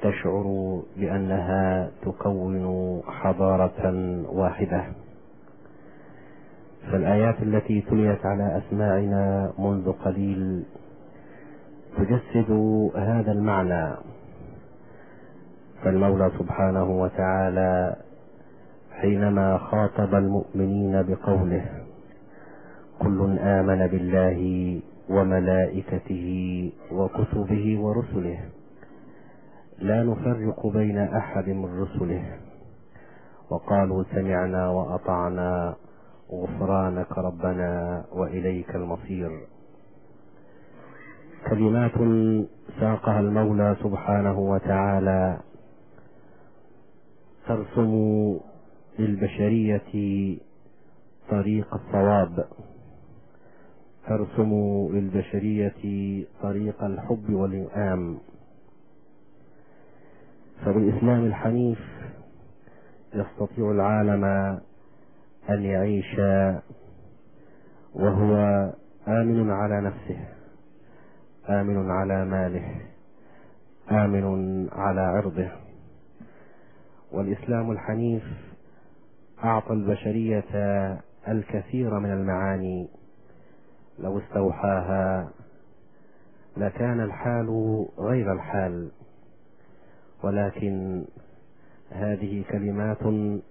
تشعر بأنها تكون حضارة واحدة. فالآيات التي تليت على أسماعنا منذ قليل تجسد هذا المعنى. فالمولى سبحانه وتعالى حينما خاطب المؤمنين بقوله: كل آمن بالله وملائكته وكتبه ورسله لا نفرق بين أحد من رسله وقالوا سمعنا وأطعنا غفرانك ربنا وإليك المصير. كلمات ساقها المولى سبحانه وتعالى ترسم للبشرية طريق الصواب، ترسم للبشرية طريق الحب والإنعام. فبالإسلام الحنيف يستطيع العالم أن يعيش وهو آمن على نفسه، آمن على ماله، آمن على عرضه. والإسلام الحنيف أعطى البشرية الكثير من المعاني، لو استوحاها لكان الحال غير الحال. ولكن هذه كلمات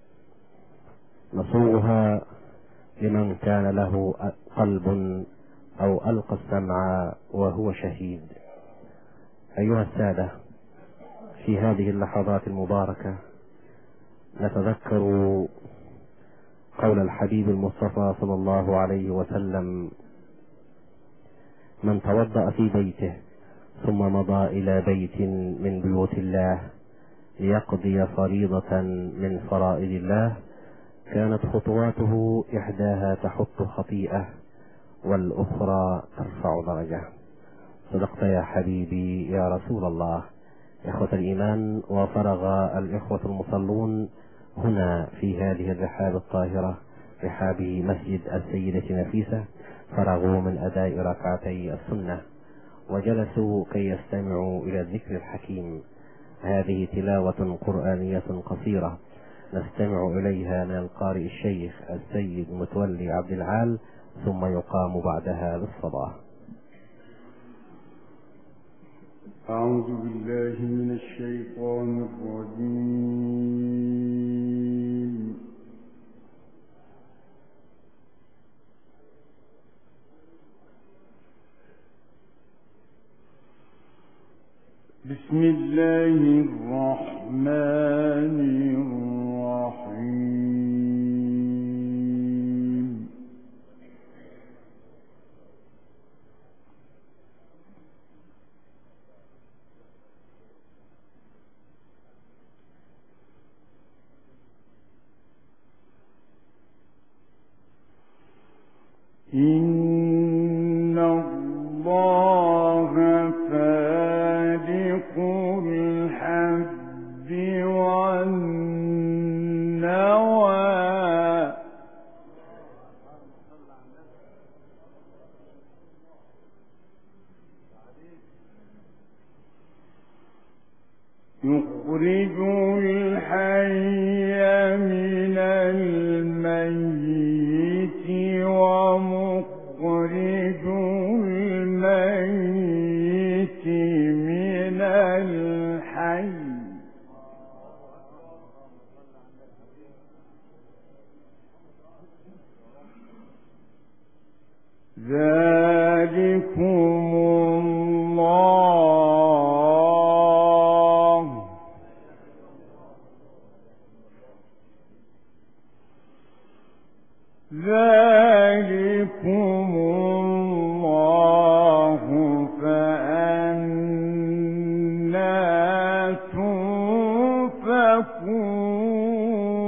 نصوغها لمن كان له قلب أو ألقى السمع وهو شهيد. أيها السادة، في هذه اللحظات المباركة نتذكر قول الحبيب المصطفى صلى الله عليه وسلم: من توضأ في بيته ثم مضى إلى بيت من بيوت الله ليقضي فريضة من فرائض الله كانت خطواته إحداها تحط خطيئة والأخرى ترفع درجة. صدقت يا حبيبي يا رسول الله. إخوة الإيمان، وفرغ الإخوة المصلون هنا في هذه الرحاب الطاهرة، رحاب مسجد السيدة نفيسة، فرغوا من أداء ركعتي السنة وجلسوا كي يستمعوا إلى الذكر الحكيم. هذه تلاوة قرآنية قصيرة نستمع إليها من القارئ الشيخ السيد متولي عبد العال، ثم يقام بعدها بالصلاة. أعوذ بالله من الشيطان الرجيم. بسم الله الرحمن الرحيم. إن الله فالق الحب والنوى يخرج الحي من الميت ومخرج الميت من الحي ذلكم الله فأنى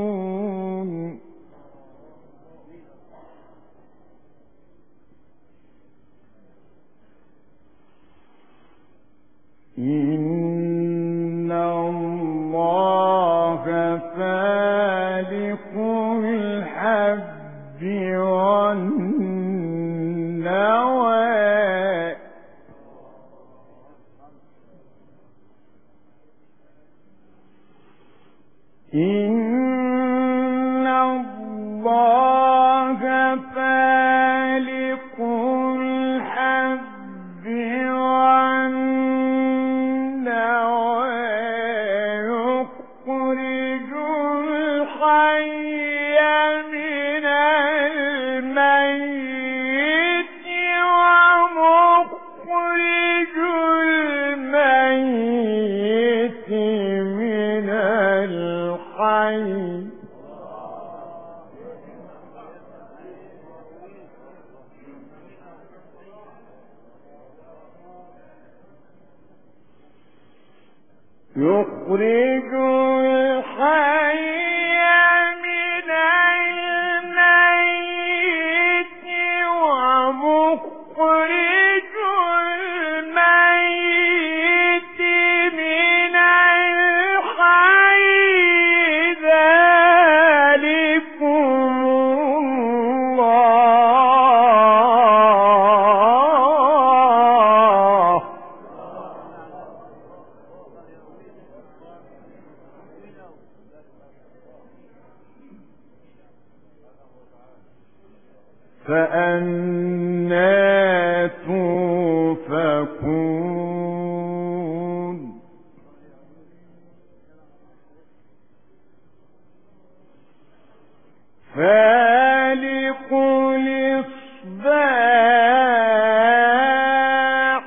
تؤفكون. إن الله فالق الحب والنوى يخرج الحي من الميت ومخرج الميت من الحي يخرج الحي من الميت ومخرج الميت من الحي ذلكم الله فأنى توفكون فالق الإصباح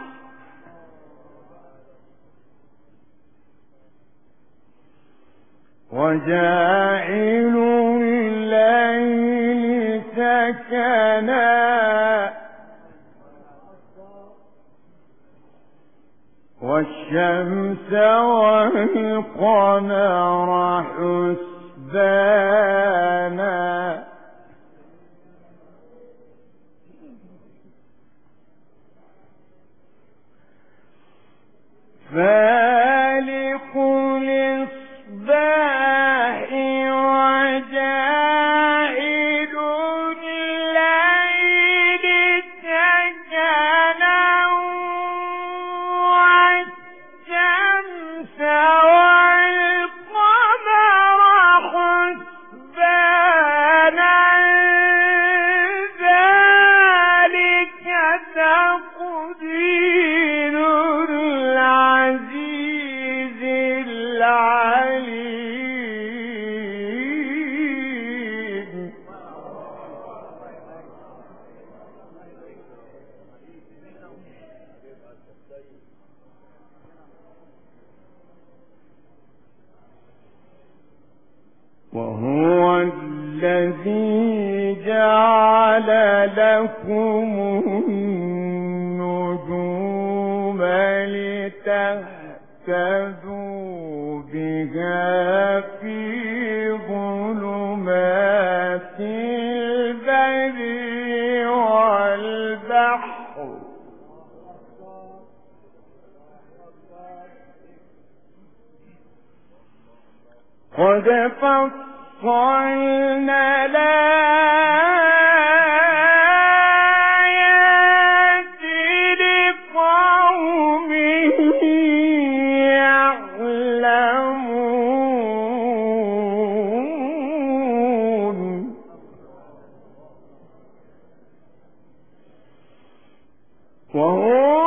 وجاعل الليل سكنا والشمس والقمر حسبانا فالق الإصباح وجاعل الليل سكنا والشمس والقمر حسبانا ذلك تقدير العزيز العليم وهو الذي جعل لكم النجوم لتهتدوا بها في ظلمات البر والبحر قد فصلنا الآيات لقوم يعلمون وهو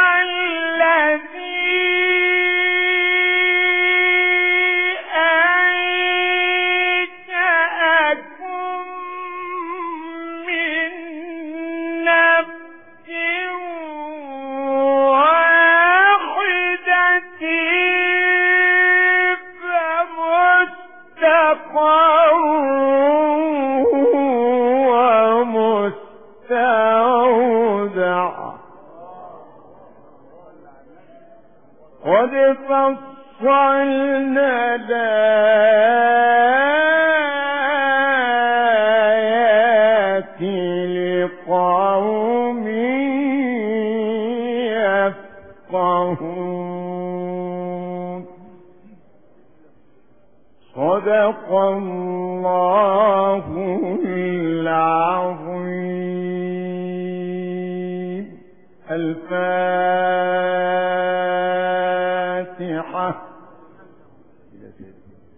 قد فصلنا الآيات لقوم يفقهون صدق الله العظيم. الفاتحة.